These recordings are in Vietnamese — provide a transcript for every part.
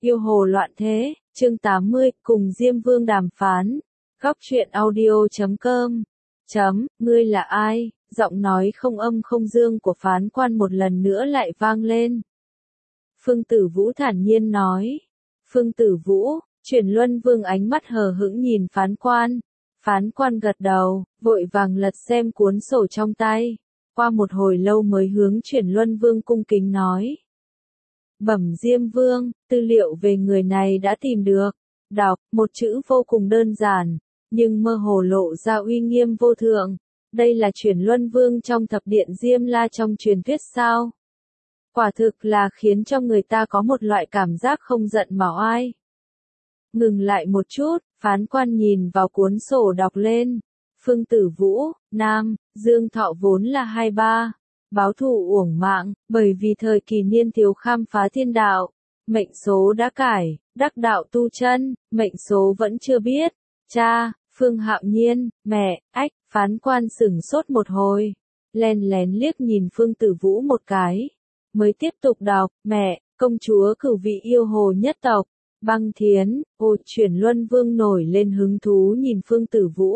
Yêu hồ loạn thế, chương 80, cùng Diêm Vương đàm phán. Góc truyện audio.com. Ngươi là ai? Giọng nói không âm không dương của phán quan một lần nữa lại vang lên. Phương Tử Vũ thản nhiên nói. Phương Tử Vũ, Chuyển Luân Vương ánh mắt hờ hững nhìn phán quan. Phán quan gật đầu, vội vàng lật xem cuốn sổ trong tay. Qua một hồi lâu mới hướng Chuyển Luân Vương cung kính nói. Bẩm Diêm Vương, tư liệu về người này đã tìm được. Đọc, một chữ vô cùng đơn giản, nhưng mơ hồ lộ ra uy nghiêm vô thượng. Đây là Chuyển Luân Vương trong thập điện Diêm La trong truyền thuyết sao? Quả thực là khiến cho người ta có một loại cảm giác không giận mà oai. Ngừng lại một chút, phán quan nhìn vào cuốn sổ đọc lên. Phương Tử Vũ, Nam, Dương Thọ vốn là 23. Báo thù uổng mạng, bởi vì thời kỳ niên thiếu khám phá thiên đạo. Mệnh số đã cải, đắc đạo tu chân, mệnh số vẫn chưa biết. Cha, Phương Hạo Nhiên, mẹ, ách, phán quan sửng sốt một hồi. Len lén liếc nhìn Phương Tử Vũ một cái. Mới tiếp tục đọc, mẹ, công chúa cửu vị yêu hồ nhất tộc. Băng Thiến, Chuyển Luân Vương nổi lên hứng thú nhìn Phương Tử Vũ.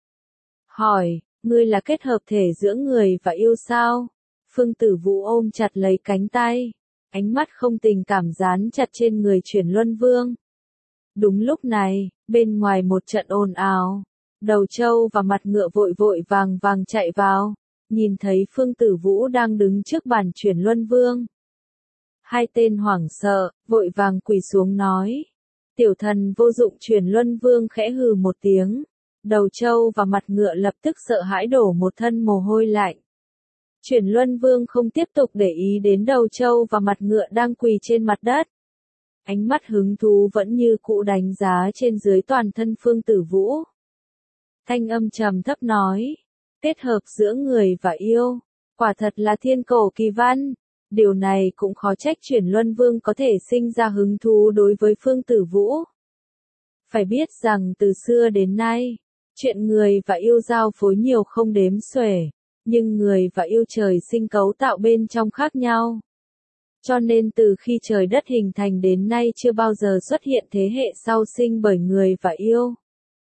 Hỏi, ngươi là kết hợp thể giữa người và yêu sao? Phương Tử Vũ ôm chặt lấy cánh tay, ánh mắt không tình cảm dán chặt trên người Chuyển Luân Vương. Đúng lúc này, bên ngoài một trận ồn ào, Đầu Trâu và Mặt Ngựa vội vội vàng vàng chạy vào, nhìn thấy Phương Tử Vũ đang đứng trước bàn Chuyển Luân Vương. Hai tên hoảng sợ, vội vàng quỳ xuống nói. Tiểu thần vô dụng. Chuyển Luân Vương khẽ hừ một tiếng. Đầu Trâu và Mặt Ngựa lập tức sợ hãi đổ một thân mồ hôi lạnh. Chuyển Luân Vương không tiếp tục để ý đến Đầu Trâu và Mặt Ngựa đang quỳ trên mặt đất. Ánh mắt hứng thú vẫn như cũ đánh giá trên dưới toàn thân Phương Tử Vũ. Thanh âm trầm thấp nói, kết hợp giữa người và yêu, quả thật là thiên cổ kỳ văn. Điều này cũng khó trách Chuyển Luân Vương có thể sinh ra hứng thú đối với Phương Tử Vũ. Phải biết rằng từ xưa đến nay, chuyện người và yêu giao phối nhiều không đếm xuể. Nhưng người và yêu trời sinh cấu tạo bên trong khác nhau. Cho nên từ khi trời đất hình thành đến nay chưa bao giờ xuất hiện thế hệ sau sinh bởi người và yêu.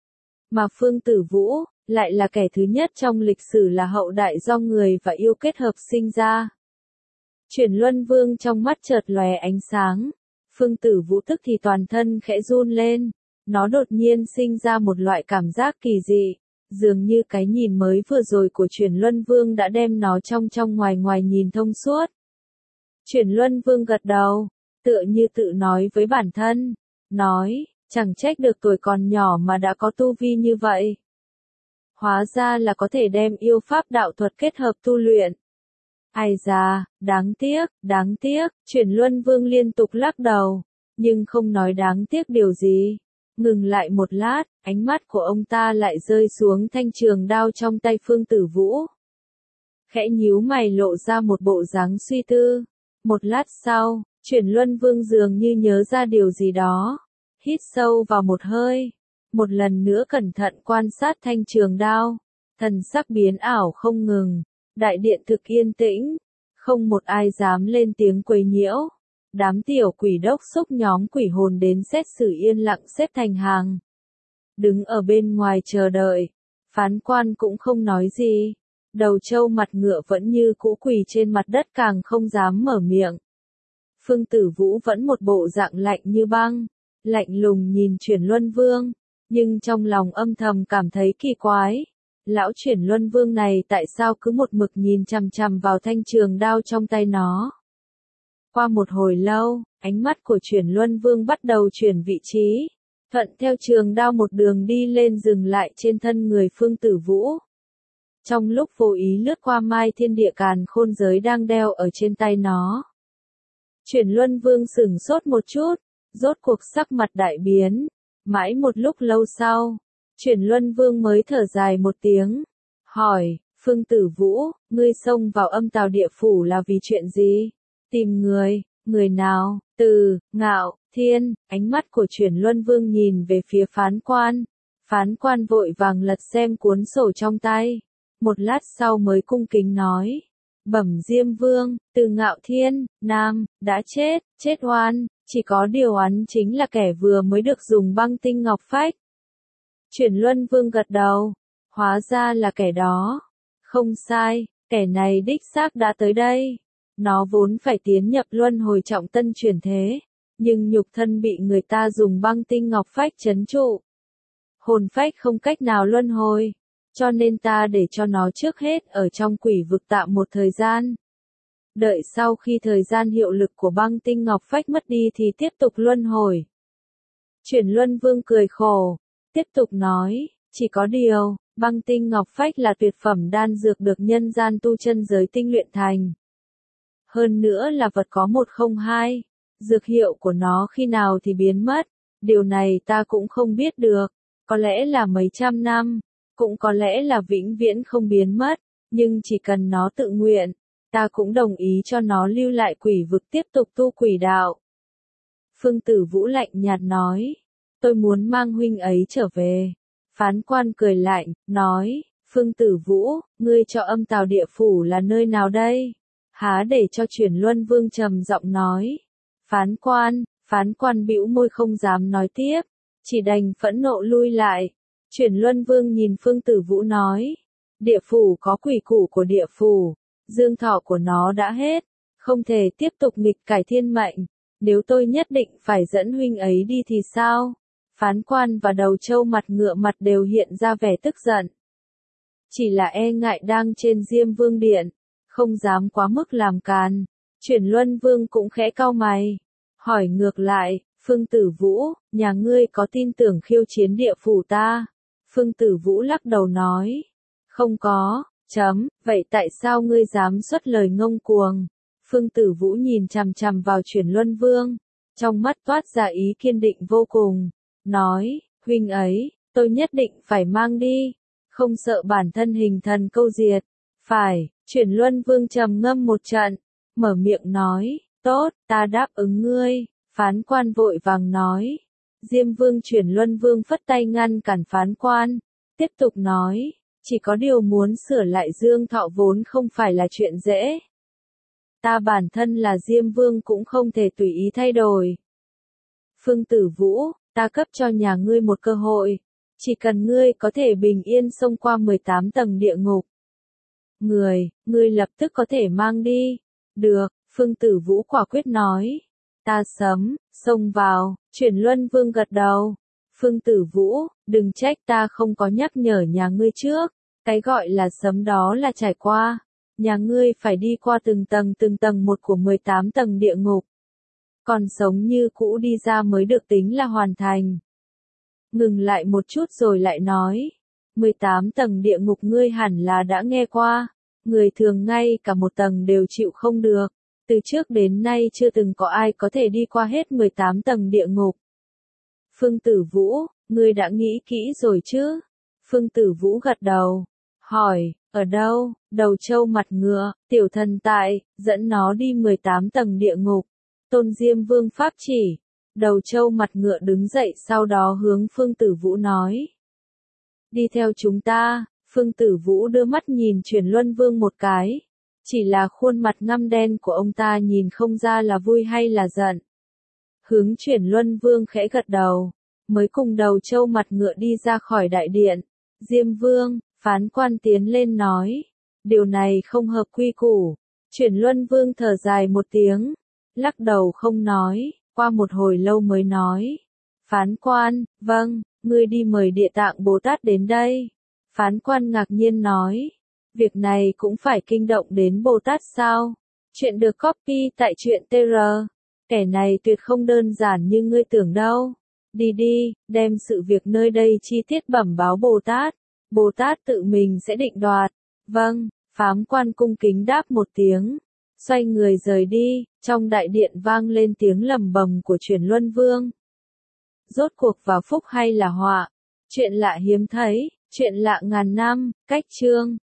Mà Phương Tử Vũ, lại là kẻ thứ nhất trong lịch sử là hậu đại do người và yêu kết hợp sinh ra. Chuyển Luân Vương trong mắt chợt lóe ánh sáng. Phương Tử Vũ tức thì toàn thân khẽ run lên. Nó đột nhiên sinh ra một loại cảm giác kỳ dị. Dường như cái nhìn mới vừa rồi của Chuyển Luân Vương đã đem nó trong ngoài ngoài nhìn thông suốt. Chuyển Luân Vương gật đầu, tựa như tự nói với bản thân, nói, chẳng trách được tuổi còn nhỏ mà đã có tu vi như vậy. Hóa ra là có thể đem yêu pháp đạo thuật kết hợp tu luyện. Ai da, đáng tiếc, Chuyển Luân Vương liên tục lắc đầu, nhưng không nói đáng tiếc điều gì. Ngừng lại một lát, ánh mắt của ông ta lại rơi xuống thanh trường đao trong tay Phương Tử Vũ. Khẽ nhíu mày lộ ra một bộ dáng suy tư. Một lát sau, Chuyển Luân Vương dường như nhớ ra điều gì đó. Hít sâu vào một hơi. Một lần nữa cẩn thận quan sát thanh trường đao. Thần sắc biến ảo không ngừng. Đại điện thực yên tĩnh. Không một ai dám lên tiếng quấy nhiễu. Đám tiểu quỷ đốc xúc nhóm quỷ hồn đến xét xử yên lặng xếp thành hàng. Đứng ở bên ngoài chờ đợi. Phán quan cũng không nói gì. Đầu Trâu Mặt Ngựa vẫn như cũ quỳ trên mặt đất càng không dám mở miệng. Phương Tử Vũ vẫn một bộ dạng lạnh như băng. Lạnh lùng nhìn Chuyển Luân Vương. Nhưng trong lòng âm thầm cảm thấy kỳ quái. Lão Chuyển Luân Vương này tại sao cứ một mực nhìn chằm chằm vào thanh trường đao trong tay nó. Qua một hồi lâu, ánh mắt của Chuyển Luân Vương bắt đầu chuyển vị trí. Thuận theo trường đao một đường đi lên dừng lại trên thân người Phương Tử Vũ. Trong lúc vô ý lướt qua Mai Thiên Địa Càn Khôn Giới đang đeo ở trên tay nó. Chuyển Luân Vương sửng sốt một chút, rốt cuộc sắc mặt đại biến. Mãi một lúc lâu sau, Chuyển Luân Vương mới thở dài một tiếng. Hỏi, Phương Tử Vũ, ngươi xông vào Âm Tào Địa Phủ là vì chuyện gì? Tìm người nào? Từ, Ngạo, Thiên, ánh mắt của Chuyển Luân Vương nhìn về phía phán quan. Phán quan vội vàng lật xem cuốn sổ trong tay. Một lát sau mới cung kính nói. Bẩm Diêm Vương, Từ Ngạo Thiên, Nam, đã chết oan. Chỉ có điều hắn chính là kẻ vừa mới được dùng băng tinh ngọc phách. Chuyển Luân Vương gật đầu. Hóa ra là kẻ đó. Không sai, kẻ này đích xác đã tới đây. Nó vốn phải tiến nhập luân hồi trọng tân chuyển thế. Nhưng nhục thân bị người ta dùng băng tinh ngọc phách trấn trụ. Hồn phách không cách nào luân hồi. Cho nên ta để cho nó trước hết ở trong quỷ vực tạm một thời gian. Đợi sau khi thời gian hiệu lực của băng tinh ngọc phách mất đi thì tiếp tục luân hồi. Chuyển Luân Vương cười khổ. Tiếp tục nói, chỉ có điều, băng tinh ngọc phách là tuyệt phẩm đan dược được nhân gian tu chân giới tinh luyện thành. Hơn nữa là vật có 102, dược hiệu của nó khi nào thì biến mất, điều này ta cũng không biết được, có lẽ là mấy trăm năm, cũng có lẽ là vĩnh viễn không biến mất, nhưng chỉ cần nó tự nguyện, ta cũng đồng ý cho nó lưu lại quỷ vực tiếp tục tu quỷ đạo. Phương Tử Vũ lạnh nhạt nói, tôi muốn mang huynh ấy trở về. Phán quan cười lạnh, nói, Phương Tử Vũ, ngươi cho Âm Tào địa phủ là nơi nào đây? Há để cho Chuyển Luân Vương trầm giọng nói. Phán quan bĩu môi không dám nói tiếp, chỉ đành phẫn nộ lui lại. Chuyển Luân Vương nhìn Phương Tử Vũ nói, địa phủ có quỷ củ của địa phủ, dương thọ của nó đã hết, không thể tiếp tục nghịch cải thiên mệnh, nếu tôi nhất định phải dẫn huynh ấy đi thì sao? Phán quan và Đầu Châu mặt ngựa mặt đều hiện ra vẻ tức giận. Chỉ là e ngại đang trên Diêm Vương Điện, không dám quá mức làm càn. Chuyển Luân Vương cũng khẽ cau mày, hỏi ngược lại, Phương Tử Vũ, nhà ngươi có tin tưởng khiêu chiến địa phủ ta? Phương Tử Vũ lắc đầu nói, không có, vậy tại sao ngươi dám xuất lời ngông cuồng? Phương Tử Vũ nhìn chằm chằm vào Chuyển Luân Vương, trong mắt toát ra ý kiên định vô cùng, nói, huynh ấy, tôi nhất định phải mang đi, không sợ bản thân hình thần câu diệt. Phải, Chuyển Luân Vương trầm ngâm một trận, mở miệng nói, tốt, ta đáp ứng ngươi. Phán quan vội vàng nói. Diêm Vương Chuyển Luân Vương phất tay ngăn cản phán quan, tiếp tục nói, chỉ có điều muốn sửa lại dương thọ vốn không phải là chuyện dễ. Ta bản thân là Diêm Vương cũng không thể tùy ý thay đổi. Phương Tử Vũ, ta cấp cho nhà ngươi một cơ hội, chỉ cần ngươi có thể bình yên xông qua 18 tầng địa ngục. Ngươi lập tức có thể mang đi. Được, Phương Tử Vũ quả quyết nói. Ta xông vào, Chuyển Luân Vương gật đầu. Phương Tử Vũ, đừng trách ta không có nhắc nhở nhà ngươi trước, cái gọi là sấm đó là trải qua. Nhà ngươi phải đi qua từng tầng một của 18 tầng địa ngục. Còn sống như cũ đi ra mới được tính là hoàn thành. Ngừng lại một chút rồi lại nói. 18 tầng địa ngục ngươi hẳn là đã nghe qua. Người thường ngay cả một tầng đều chịu không được. Từ trước đến nay chưa từng có ai có thể đi qua hết 18 tầng địa ngục. Phương Tử Vũ, ngươi đã nghĩ kỹ rồi chứ? Phương Tử Vũ gật đầu. Hỏi, ở đâu? Đầu Châu mặt ngựa, tiểu thần tại, dẫn nó đi 18 tầng địa ngục. Tôn Diêm Vương pháp chỉ. Đầu Châu mặt ngựa đứng dậy sau đó hướng Phương Tử Vũ nói. Đi theo chúng ta. Phương Tử Vũ đưa mắt nhìn Chuyển Luân Vương một cái. Chỉ là khuôn mặt ngăm đen của ông ta nhìn không ra là vui hay là giận. Hướng Chuyển Luân Vương khẽ gật đầu, mới cùng Đầu Châu mặt ngựa đi ra khỏi đại điện. Diêm Vương, phán quan tiến lên nói. Điều này không hợp quy củ. Chuyển Luân Vương thở dài một tiếng, lắc đầu không nói, qua một hồi lâu mới nói. Phán quan, vâng, ngươi đi mời Địa Tạng Bồ Tát đến đây. Phán quan ngạc nhiên nói. Việc này cũng phải kinh động đến Bồ Tát sao? Chuyện được copy tại truyện TR. Kẻ này tuyệt không đơn giản như ngươi tưởng đâu. Đi, đem sự việc nơi đây chi tiết bẩm báo Bồ Tát. Bồ Tát tự mình sẽ định đoạt. Vâng, phán quan cung kính đáp một tiếng. Xoay người rời đi, trong đại điện vang lên tiếng lầm bầm của Chuyển Luân Vương. Rốt cuộc vào phúc hay là họa? Chuyện lạ hiếm thấy, chuyện lạ ngàn năm, cách chương.